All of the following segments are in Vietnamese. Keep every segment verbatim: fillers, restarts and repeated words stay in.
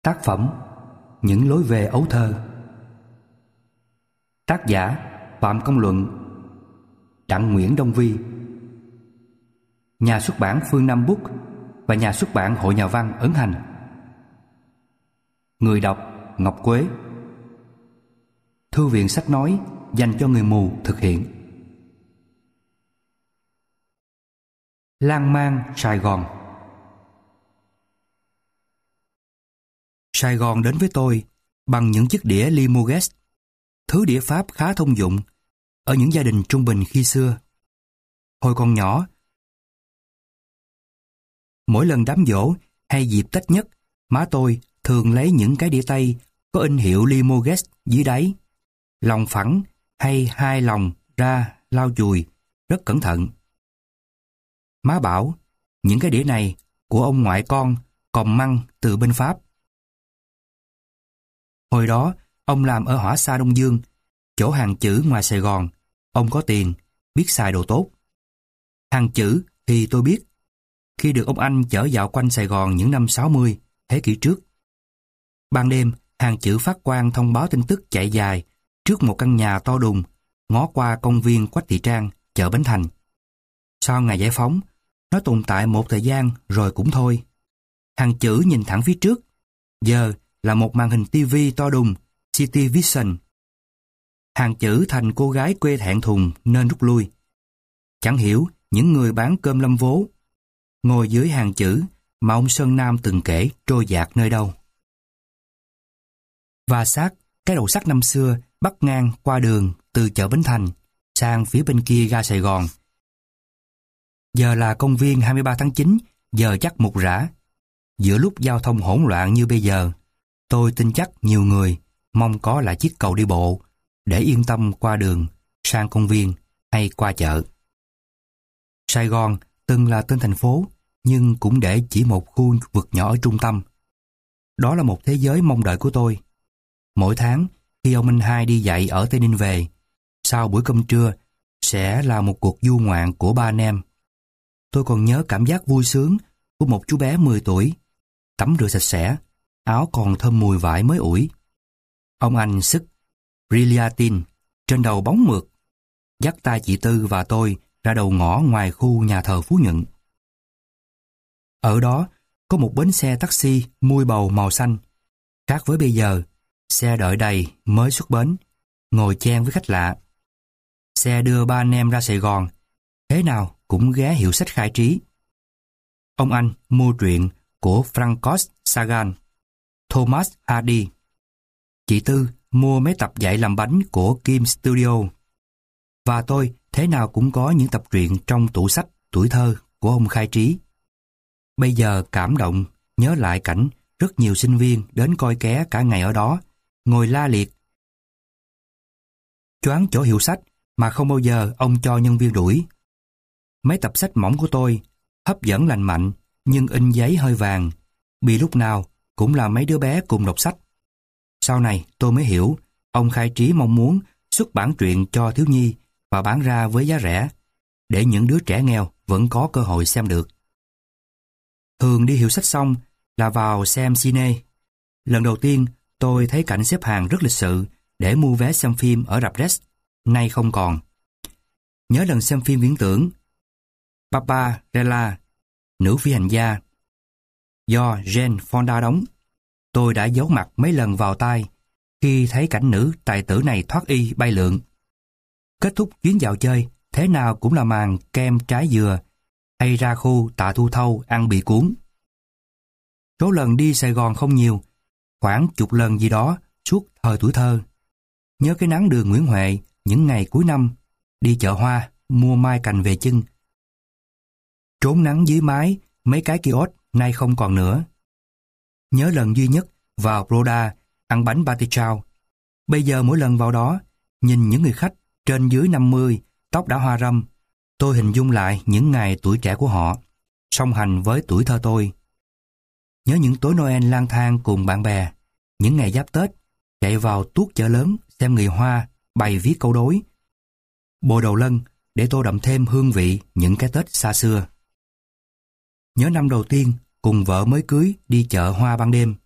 Tác phẩm Những lối về ấu thơ. Tác giả Phạm Công Luận, Đặng Nguyễn Đông Vi. Nhà xuất bản Phương Nam Book và nhà xuất bản Hội Nhà văn ấn hành. Người đọc Ngọc Quế. Thư viện sách nói dành cho người mù thực hiện. Lan man Sài Gòn. Sài Gòn đến với tôi bằng những chiếc đĩa Limoges, thứ đĩa Pháp khá thông dụng ở những gia đình trung bình khi xưa. Hồi còn nhỏ, mỗi lần đám giỗ hay dịp Tết nhất, má tôi thường lấy những cái đĩa tây có in hiệu Limoges dưới đáy, lòng phẳng hay hai lòng ra lau chùi rất cẩn thận. Má bảo những cái đĩa này của ông ngoại con còn măng từ bên Pháp. Hồi đó, ông làm ở Hỏa Xa Đông Dương, chỗ hàng chữ ngoài Sài Gòn. Ông có tiền, biết xài đồ tốt. Hàng chữ thì tôi biết, khi được ông anh chở dạo quanh Sài Gòn những năm sáu mươi, thế kỷ trước. Ban đêm, hàng chữ phát quang thông báo tin tức chạy dài trước một căn nhà to đùng, ngó qua công viên Quách Thị Trang, chợ Bến Thành. Sau ngày giải phóng, nó tồn tại một thời gian rồi cũng thôi. Hàng chữ nhìn thẳng phía trước, giờ là một màn hình tivi to đùng, City Vision. Hàng chữ thành cô gái quê thẹn thùng nên rút lui. Chẳng hiểu những người bán cơm lâm vố ngồi dưới hàng chữ mà ông Sơn Nam từng kể trôi dạt nơi đâu. Và sát cái đầu sắt năm xưa bắc ngang qua đường từ chợ Bến Thành sang phía bên kia ga Sài Gòn. Giờ là công viên hai mươi ba tháng chín, giờ chắc mục rã. Giữa lúc giao thông hỗn loạn như bây giờ, tôi tin chắc nhiều người mong có lại chiếc cầu đi bộ để yên tâm qua đường, sang công viên hay qua chợ. Sài Gòn từng là tên thành phố, nhưng cũng để chỉ một khu vực nhỏ ở trung tâm. Đó là một thế giới mong đợi của tôi. Mỗi tháng, khi ông Minh Hai đi dạy ở Tây Ninh về, sau buổi cơm trưa sẽ là một cuộc du ngoạn của ba anh em. Tôi còn nhớ cảm giác vui sướng của một chú bé mười tuổi, tắm rửa sạch sẽ, áo còn thơm mùi vải mới ủi. Ông anh sức Brilliantin trên đầu bóng mượt, dắt tay chị Tư và tôi ra đầu ngõ ngoài khu nhà thờ Phú Nhuận. Ở đó có một bến xe taxi mui bầu màu xanh. Khác với bây giờ, xe đợi đầy mới xuất bến, ngồi chen với khách lạ. Xe đưa ba anh em ra Sài Gòn, thế nào cũng ghé hiệu sách Khai Trí. Ông anh mua truyện của Francois Sagan, Thomas Hardy. Chị Tư mua mấy tập dạy làm bánh của Kim Studio. Và tôi thế nào cũng có những tập truyện trong tủ sách tuổi thơ của ông Khai Trí. Bây giờ cảm động nhớ lại cảnh rất nhiều sinh viên đến coi ké cả ngày ở đó, ngồi la liệt, choáng chỗ hiệu sách mà không bao giờ ông cho nhân viên đuổi. Mấy tập sách mỏng của tôi, hấp dẫn lành mạnh nhưng in giấy hơi vàng, bị lúc nào cũng là mấy đứa bé cùng đọc sách. Sau này tôi mới hiểu ông Khai Trí mong muốn xuất bản truyện cho thiếu nhi và bán ra với giá rẻ, để những đứa trẻ nghèo vẫn có cơ hội xem được. Thường đi hiệu sách xong là vào xem cine. Lần đầu tiên tôi thấy cảnh xếp hàng rất lịch sự để mua vé xem phim ở rạp Rex, nay không còn. Nhớ lần xem phim viễn tưởng Barbarella, Nữ phi hành gia, do Jane Fonda đóng, tôi đã giấu mặt mấy lần vào tai khi thấy cảnh nữ tài tử này thoát y bay lượn. Kết thúc chuyến dạo chơi, thế nào cũng là màn kem trái dừa hay ra khu Tạ Thu Thâu ăn bị cuốn. Số lần đi Sài Gòn không nhiều, khoảng chục lần gì đó suốt thời tuổi thơ. Nhớ cái nắng đường Nguyễn Huệ những ngày cuối năm, đi chợ hoa mua mai cành về chưng. Trốn nắng dưới mái mấy cái kiosk nay không còn nữa. Nhớ lần duy nhất vào Broda ăn bánh Pate Chow. Bây giờ mỗi lần vào đó, nhìn những người khách trên dưới năm mươi, tóc đã hoa râm, tôi hình dung lại những ngày tuổi trẻ của họ, song hành với tuổi thơ tôi. Nhớ những tối Noel lang thang cùng bạn bè, những ngày giáp Tết, chạy vào tuốt chợ lớn xem người Hoa bày viết câu đối, bồ đầu lân để tô đậm thêm hương vị những cái Tết xa xưa. Nhớ năm đầu tiên cùng vợ mới cưới đi chợ hoa ban đêm,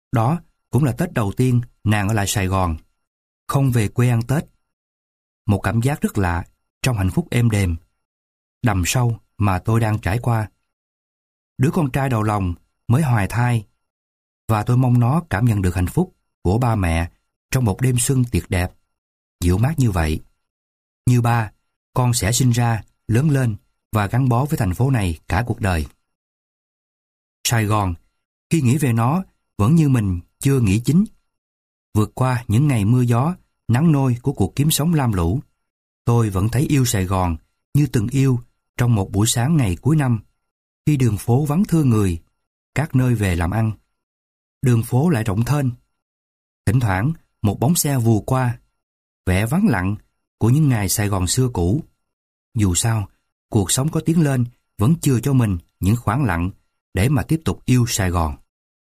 Đó cũng là Tết đầu tiên nàng ở lại Sài Gòn, không về quê ăn Tết. Một cảm giác rất lạ trong hạnh phúc êm đềm, đầm sâu mà tôi đang trải qua. Đứa con trai đầu lòng mới hoài thai, và tôi mong nó cảm nhận được hạnh phúc của ba mẹ trong một đêm xuân tuyệt đẹp, dịu mát như vậy. Như ba, con sẽ sinh ra, lớn lên và gắn bó với thành phố này cả cuộc đời. Sài Gòn, khi nghĩ về nó, vẫn như mình chưa nghĩ chính. Vượt qua những ngày mưa gió, nắng nôi của cuộc kiếm sống lam lũ, tôi vẫn thấy yêu Sài Gòn như từng yêu trong một buổi sáng ngày cuối năm, khi đường phố vắng thưa người, các nơi về làm ăn. Đường phố lại rộng thênh. Thỉnh thoảng, một bóng xe vù qua, vẻ vắng lặng của những ngày Sài Gòn xưa cũ. Dù sao, cuộc sống có tiến lên vẫn chưa cho mình những khoảng lặng để mà tiếp tục yêu Sài Gòn.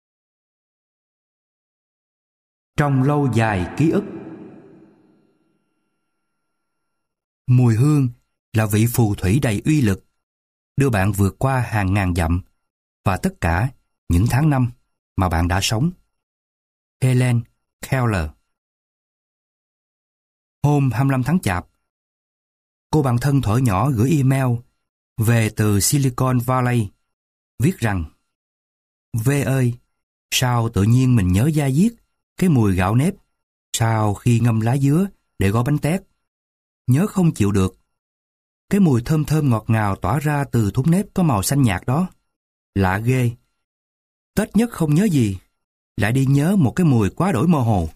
Trong lâu dài ký ức. Mùi hương là vị phù thủy đầy uy lực, đưa bạn vượt qua hàng ngàn dặm và tất cả những tháng năm mà bạn đã sống. Helen Keller. Hôm hai mươi lăm tháng Chạp, cô bạn thân thuở nhỏ gửi email về từ Silicon Valley, viết rằng: V ơi, sao tự nhiên mình nhớ da diết cái mùi gạo nếp sau khi ngâm lá dứa để gói bánh tét. Nhớ không chịu được. Cái mùi thơm thơm ngọt ngào tỏa ra từ thúng nếp có màu xanh nhạt đó. Lạ ghê. Tết nhất không nhớ gì, lại đi nhớ một cái mùi quá đổi mơ hồ.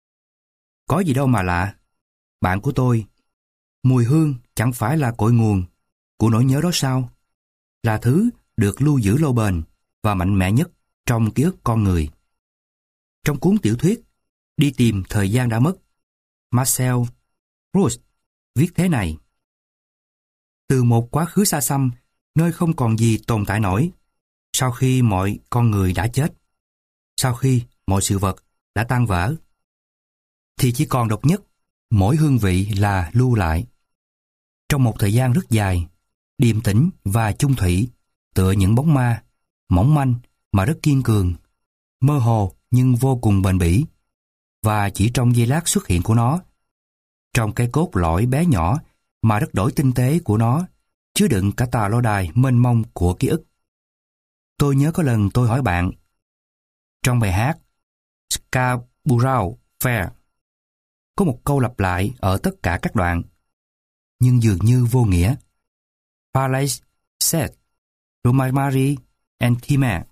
Có gì đâu mà lạ. Bạn của tôi, mùi hương chẳng phải là cội nguồn của nỗi nhớ đó sao? Là thứ được lưu giữ lâu bền và mạnh mẽ nhất trong ký ức con người. Trong cuốn tiểu thuyết Đi tìm thời gian đã mất, Marcel Proust viết thế này: từ một quá khứ xa xăm, nơi không còn gì tồn tại nổi, sau khi mọi con người đã chết, sau khi mọi sự vật đã tan vỡ, thì chỉ còn độc nhất, mỗi hương vị là lưu lại. Trong một thời gian rất dài, điềm tĩnh và chung thủy, tựa những bóng ma, mỏng manh mà rất kiên cường, mơ hồ nhưng vô cùng bền bỉ, và chỉ trong giây lát xuất hiện của nó, trong cái cốt lõi bé nhỏ mà rất đổi tinh tế của nó, chứa đựng cả tà lâu đài mênh mông của ký ức. Tôi nhớ có lần tôi hỏi bạn, trong bài hát Scarborough Fair, có một câu lặp lại ở tất cả các đoạn, nhưng dường như vô nghĩa. Palace Set, Romary and Theme.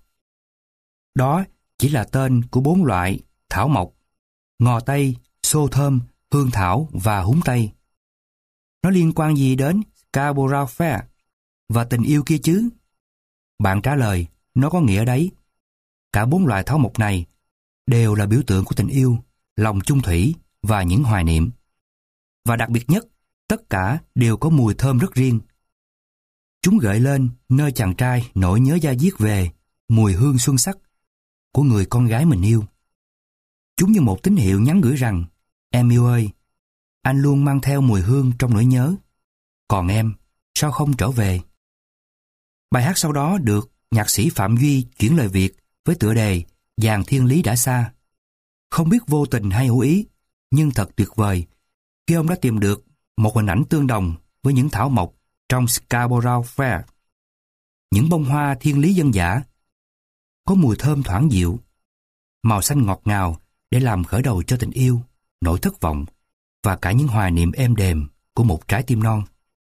Đó chỉ là tên của bốn loại thảo mộc: ngò tây, xô thơm, hương thảo và húng tây. Nó liên quan gì đến Scarborough Fair và tình yêu kia chứ? Bạn trả lời, nó có nghĩa đấy. Cả bốn loại thảo mộc này đều là biểu tượng của tình yêu, lòng chung thủy và những hoài niệm. Và đặc biệt nhất, tất cả đều có mùi thơm rất riêng. Chúng gợi lên nơi chàng trai nỗi nhớ da diết về mùi hương xuân sắc của người con gái mình yêu. Chúng như một tín hiệu nhắn gửi rằng: em yêu ơi, anh luôn mang theo mùi hương trong nỗi nhớ. Còn em, sao không trở về? Bài hát sau đó được nhạc sĩ Phạm Duy chuyển lời Việt với tựa đề Dàn Thiên Lý Đã Xa. Không biết vô tình hay hữu ý, nhưng thật tuyệt vời khi ông đã tìm được một hình ảnh tương đồng với những thảo mộc trong Scarborough Fair. Những bông hoa thiên lý dân dã, có mùi thơm thoảng dịu, màu xanh ngọt ngào để làm khởi đầu cho tình yêu, nỗi thất vọng và cả những hoài niệm êm đềm của một trái tim non.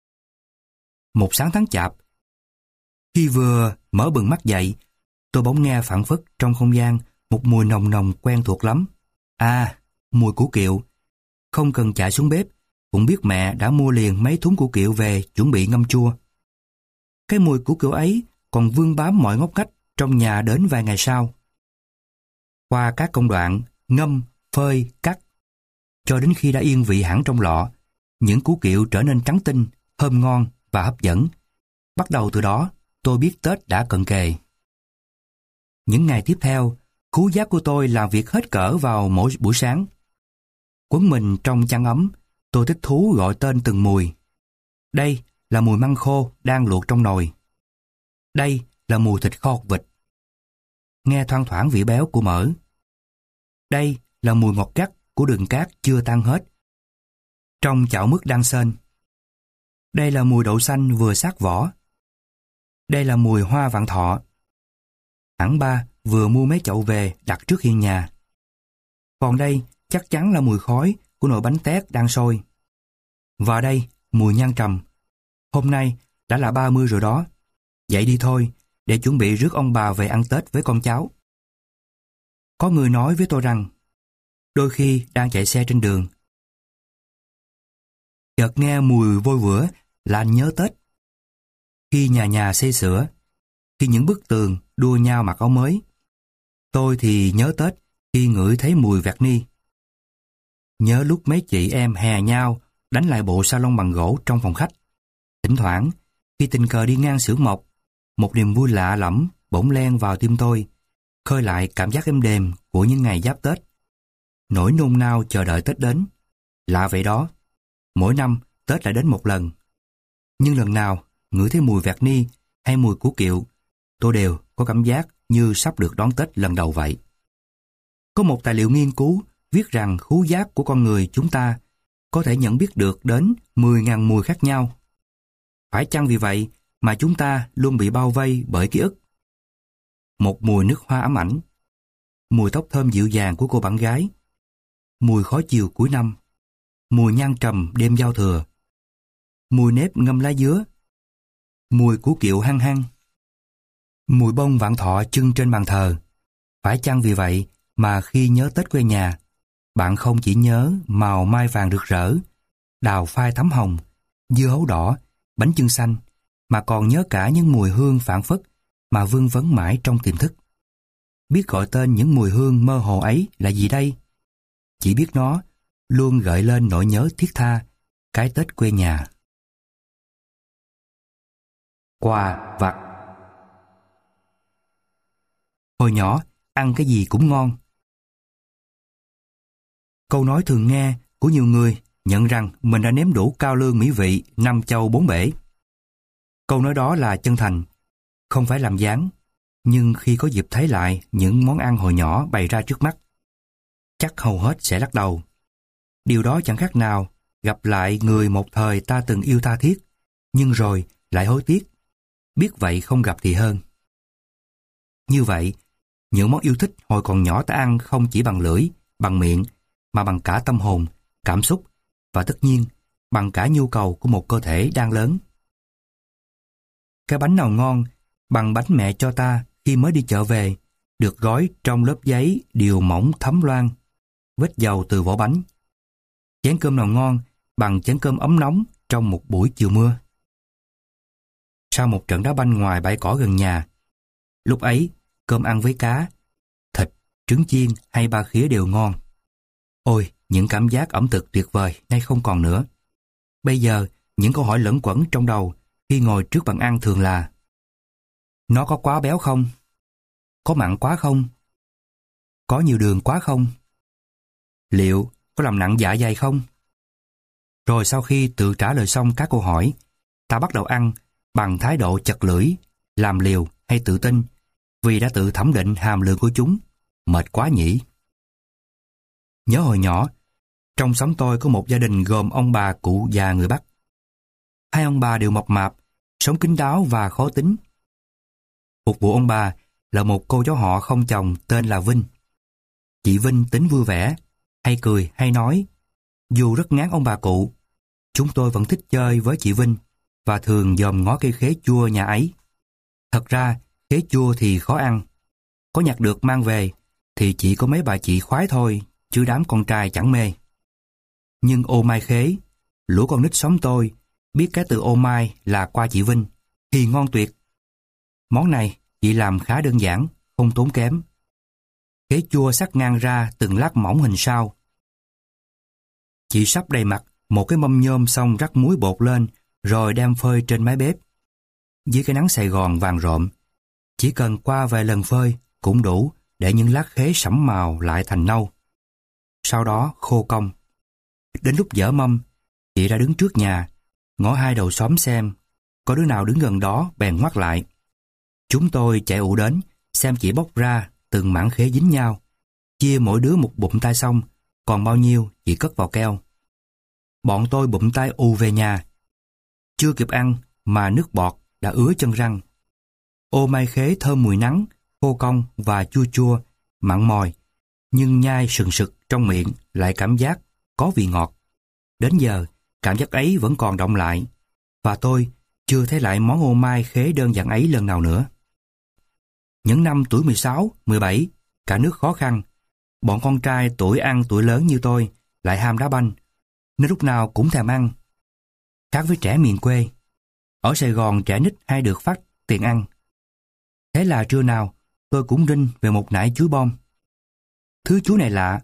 Một sáng tháng Chạp, khi vừa mở bừng mắt dậy, tôi bỗng nghe phảng phất trong không gian một mùi nồng nồng quen thuộc lắm. À, mùi củ kiệu. Không cần chạy xuống bếp, cũng biết mẹ đã mua liền mấy thúng củ kiệu về chuẩn bị ngâm chua. Cái mùi củ kiệu ấy còn vương bám mọi ngóc ngách trong nhà đến vài ngày sau. Qua các công đoạn ngâm, phơi, cắt, cho đến khi đã yên vị hẳn trong lọ, những củ kiệu trở nên trắng tinh, thơm ngon và hấp dẫn. Bắt đầu từ đó, tôi biết Tết đã cận kề. Những ngày tiếp theo, khứu giác của tôi làm việc hết cỡ vào mỗi buổi sáng. Quấn mình trong chăn ấm, tôi thích thú gọi tên từng mùi. Đây là mùi măng khô đang luộc trong nồi. Đây là mùi thịt kho vịt. Nghe thoang thoảng vị béo của mỡ. Đây là mùi ngọt gắt của đường cát chưa tan hết trong chảo mứt đang sên. Đây là mùi đậu xanh vừa sát vỏ. Đây là mùi hoa vạn thọ. Hẳn ba vừa mua mấy chậu về đặt trước hiên nhà. Còn đây chắc chắn là mùi khói của nồi bánh tét đang sôi. Và đây mùi nhang trầm. Hôm nay đã là ba mươi rồi đó. Dậy đi thôi, để chuẩn bị rước ông bà về ăn Tết với con cháu. Có người nói với tôi rằng, đôi khi đang chạy xe trên đường, chợt nghe mùi vôi vữa là anh nhớ Tết. Khi nhà nhà xây sửa, khi những bức tường đua nhau mặc áo mới, tôi thì nhớ Tết khi ngửi thấy mùi vạt ni. Nhớ lúc mấy chị em hè nhau đánh lại bộ salon bằng gỗ trong phòng khách. Thỉnh thoảng, khi tình cờ đi ngang xưởng mộc, một niềm vui lạ lẫm bỗng len vào tim tôi, khơi lại cảm giác êm đềm của những ngày giáp Tết. Nỗi nôn nao chờ đợi Tết đến. Lạ vậy đó, mỗi năm Tết lại đến một lần. Nhưng lần nào ngửi thấy mùi vạt ni hay mùi củ kiệu, tôi đều có cảm giác như sắp được đón Tết lần đầu vậy. Có một tài liệu nghiên cứu viết rằng khứu giác của con người chúng ta có thể nhận biết được đến mười nghìn mùi khác nhau. Phải chăng vì vậy mà chúng ta luôn bị bao vây bởi ký ức? Một mùi nước hoa ấm ảnh, mùi tóc thơm dịu dàng của cô bạn gái, mùi khói chiều cuối năm, mùi nhang trầm đêm giao thừa, mùi nếp ngâm lá dứa, mùi củ kiệu hăng hăng, mùi bông vạn thọ trưng trên bàn thờ. Phải chăng vì vậy mà khi nhớ Tết quê nhà, bạn không chỉ nhớ màu mai vàng rực rỡ, đào phai thắm hồng, dưa hấu đỏ, bánh chưng xanh, mà còn nhớ cả những mùi hương phảng phất mà vương vấn mãi trong tiềm thức. Biết gọi tên những mùi hương mơ hồ ấy là gì đây? Chỉ biết nó luôn gợi lên nỗi nhớ thiết tha cái Tết quê nhà. Quà vặt. Hồi nhỏ, ăn cái gì cũng ngon. Câu nói thường nghe của nhiều người nhận rằng mình đã nếm đủ cao lương mỹ vị năm châu bốn bể. Câu nói đó là chân thành, không phải làm dáng, nhưng khi có dịp thấy lại những món ăn hồi nhỏ bày ra trước mắt, chắc hầu hết sẽ lắc đầu. Điều đó chẳng khác nào gặp lại người một thời ta từng yêu tha thiết, nhưng rồi lại hối tiếc, biết vậy không gặp thì hơn. Như vậy, những món yêu thích hồi còn nhỏ ta ăn không chỉ bằng lưỡi, bằng miệng, mà bằng cả tâm hồn, cảm xúc, và tất nhiên bằng cả nhu cầu của một cơ thể đang lớn. Cái bánh nào ngon bằng bánh mẹ cho ta khi mới đi chợ về, được gói trong lớp giấy điều mỏng thấm loang, vết dầu từ vỏ bánh. Chén cơm nào ngon bằng chén cơm ấm nóng trong một buổi chiều mưa. Sau một trận đá banh ngoài bãi cỏ gần nhà, lúc ấy cơm ăn với cá, thịt, trứng chiên hay ba khía đều ngon. Ôi, những cảm giác ẩm thực tuyệt vời nay không còn nữa. Bây giờ, những câu hỏi lẫn quẩn trong đầu khi ngồi trước bàn ăn thường là: nó có quá béo không? Có mặn quá không? Có nhiều đường quá không? Liệu có làm nặng dạ dày không? Rồi sau khi tự trả lời xong các câu hỏi, ta bắt đầu ăn bằng thái độ chật lưỡi, làm liều hay tự tin, vì đã tự thẩm định hàm lượng của chúng. Mệt quá nhỉ? Nhớ hồi nhỏ, trong xóm tôi có một gia đình gồm ông bà cụ già người Bắc. Hai ông bà đều mập mạp, sống kín đáo và khó tính. Phục vụ ông bà là một cô cháu họ không chồng tên là Vinh. Chị Vinh tính vui vẻ, hay cười hay nói. Dù rất ngán ông bà cụ, chúng tôi vẫn thích chơi với chị Vinh và thường dòm ngó cây khế chua nhà ấy. Thật ra, khế chua thì khó ăn. Có nhặt được mang về thì chỉ có mấy bà chị khoái thôi, chứ đám con trai chẳng mê. Nhưng ô mai khế, lũ con nít xóm tôi biết cái từ ô mai là qua chị Vinh thì ngon tuyệt. Món này chị làm khá đơn giản, không tốn kém. Khế chua sắc ngang ra từng lát mỏng hình sao. Chị sắp đầy mặt một cái mâm nhôm xong rắc muối bột lên rồi đem phơi trên mái bếp. Dưới cái nắng Sài Gòn vàng rộm, chỉ cần qua vài lần phơi cũng đủ để những lát khế sẫm màu lại thành nâu. Sau đó khô cong. Đến lúc dở mâm, chị ra đứng trước nhà, ngó hai đầu xóm xem có đứa nào đứng gần đó bèn ngoắt lại. Chúng tôi chạy ụ đến xem chị bóc ra từng mảng khế dính nhau, Chia mỗi đứa một bụm tay xong, còn bao nhiêu chỉ cất vào keo. Bọn tôi bụm tay ù về nhà. Chưa kịp ăn mà nước bọt đã ứa chân răng. Ô mai khế thơm mùi nắng, khô cong và chua chua, mặn mòi, nhưng nhai sừng sực trong miệng lại cảm giác có vị ngọt. Đến giờ, cảm giác ấy vẫn còn đọng lại, và tôi chưa thấy lại món ô mai khế đơn giản ấy lần nào nữa. Những năm tuổi mười sáu, mười bảy, cả nước khó khăn, bọn con trai tuổi ăn tuổi lớn như tôi lại ham đá banh, nên lúc nào cũng thèm ăn. Khác với trẻ miền quê, ở Sài Gòn trẻ nít hay được phát tiền ăn. Thế là trưa nào tôi cũng rinh về một nải chuối bom. Thứ chuối này lạ.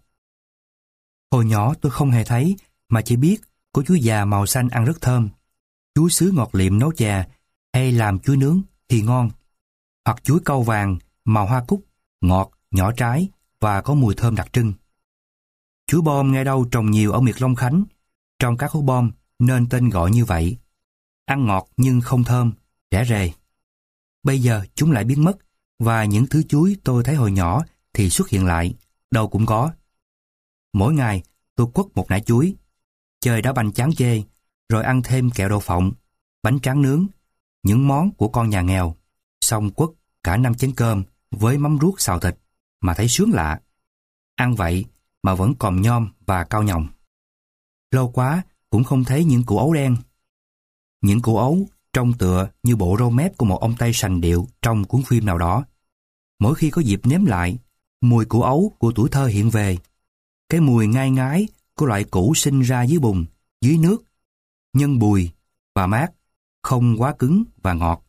Hồi nhỏ tôi không hề thấy, mà chỉ biết có chuối già màu xanh ăn rất thơm. Chuối sứ ngọt liệm nấu chè hay làm chuối nướng thì ngon. Hoặc chuối cau vàng màu hoa cúc, ngọt, nhỏ trái và có mùi thơm đặc trưng. Chuối bom nghe đâu trồng nhiều ở miệt Long Khánh, trong các hố bom nên tên gọi như vậy. Ăn ngọt nhưng không thơm, rẻ rề. Bây giờ chúng lại biến mất, và những thứ chuối tôi thấy hồi nhỏ thì xuất hiện lại, đâu cũng có. Mỗi ngày tôi quất một nải chuối, chơi đá banh chán chê, rồi ăn thêm kẹo đậu phộng, bánh tráng nướng, những món của con nhà nghèo, xong quất cả năm chén cơm với mắm ruốc xào thịt, mà thấy sướng lạ. Ăn vậy mà vẫn còm nhom và cao nhồng. Lâu quá cũng không thấy những củ ấu đen. Những củ ấu trông tựa như bộ râu mép của một ông Tây sành điệu trong cuốn phim nào đó. Mỗi khi có dịp nếm lại, mùi củ ấu của tuổi thơ hiện về. Cái mùi ngai ngái của loại củ sinh ra dưới bùn, dưới nước, nhân bùi và mát, không quá cứng và ngọt.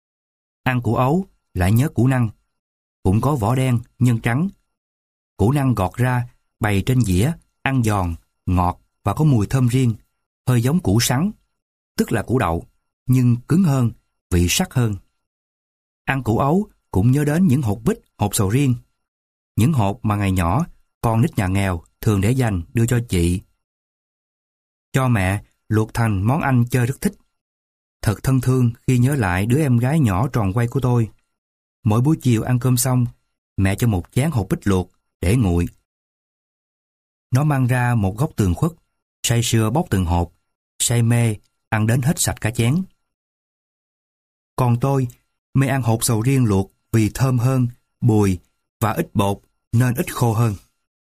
Ăn củ ấu lại nhớ củ năng, cũng có vỏ đen, nhân trắng. Củ năng gọt ra, bày trên dĩa, ăn giòn, ngọt và có mùi thơm riêng, hơi giống củ sắn, tức là củ đậu, nhưng cứng hơn, vị sắc hơn. Ăn củ ấu cũng nhớ đến những hột bích, hột sầu riêng. Những hột mà ngày nhỏ, con nít nhà nghèo thường để dành đưa cho chị, cho mẹ luộc thành món ăn chơi rất thích. Thật thân thương khi nhớ lại đứa em gái nhỏ tròn quay của tôi. Mỗi buổi chiều ăn cơm xong, mẹ cho một chén hột bích luộc để nguội. Nó mang ra một góc tường khuất, say sưa bóc từng hột, say mê ăn đến hết sạch cả chén. Còn tôi mê ăn hột sầu riêng luộc vì thơm hơn, bùi và ít bột nên ít khô hơn.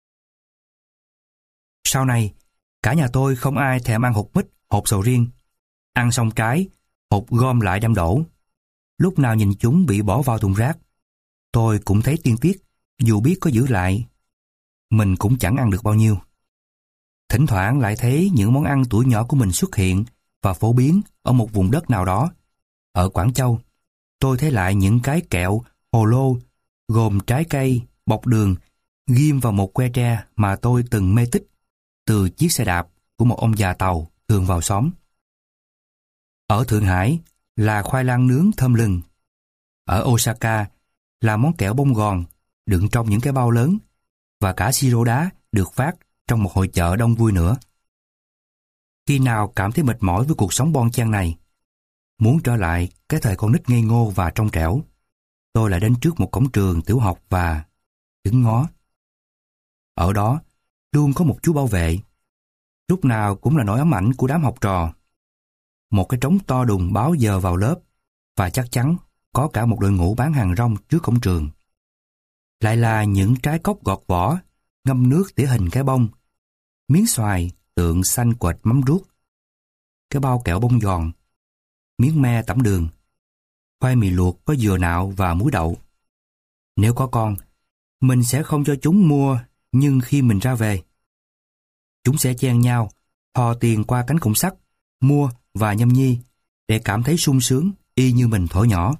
Sau này, cả nhà tôi không ai thèm ăn hột mít, hột sầu riêng. Ăn xong trái, hột gom lại đem đổ. Lúc nào nhìn chúng bị bỏ vào thùng rác, tôi cũng thấy tiếc tiếc, dù biết có giữ lại, mình cũng chẳng ăn được bao nhiêu. Thỉnh thoảng lại thấy những món ăn tuổi nhỏ của mình xuất hiện và phổ biến ở một vùng đất nào đó. Ở Quảng Châu, tôi thấy lại những cái kẹo hồ lô gồm trái cây, bọc đường, ghim vào một que tre mà tôi từng mê tích từ chiếc xe đạp của một ông già Tàu thường vào xóm. Ở Thượng Hải là khoai lang nướng thơm lừng. Ở Osaka là món kẹo bông gòn đựng trong những cái bao lớn, và cả siro đá được phát trong một hội chợ đông vui nữa. Khi nào cảm thấy mệt mỏi với cuộc sống bon chen này, muốn trở lại cái thời con nít ngây ngô và trong trẻo, tôi lại đến trước một cổng trường tiểu học và đứng ngó. Ở đó luôn có một chú bảo vệ, lúc nào cũng là nỗi ám ảnh của đám học trò. Một cái trống to đùng báo giờ vào lớp, và chắc chắn có cả một đội ngũ bán hàng rong trước cổng trường. Lại là những trái cóc gọt vỏ, ngâm nước tỉa hình cái bông, miếng xoài tượng xanh quệt mắm ruốc, cái bao kẹo bông giòn, miếng me tẩm đường, khoai mì luộc có dừa nạo và muối đậu. Nếu có con, mình sẽ không cho chúng mua, nhưng khi mình ra về, chúng sẽ chen nhau, thò tiền qua cánh cổng sắt, mua và nhâm nhi, để cảm thấy sung sướng y như mình thuở nhỏ.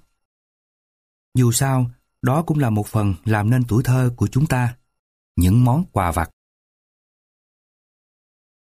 Dù sao, đó cũng là một phần làm nên tuổi thơ của chúng ta, những món quà vặt.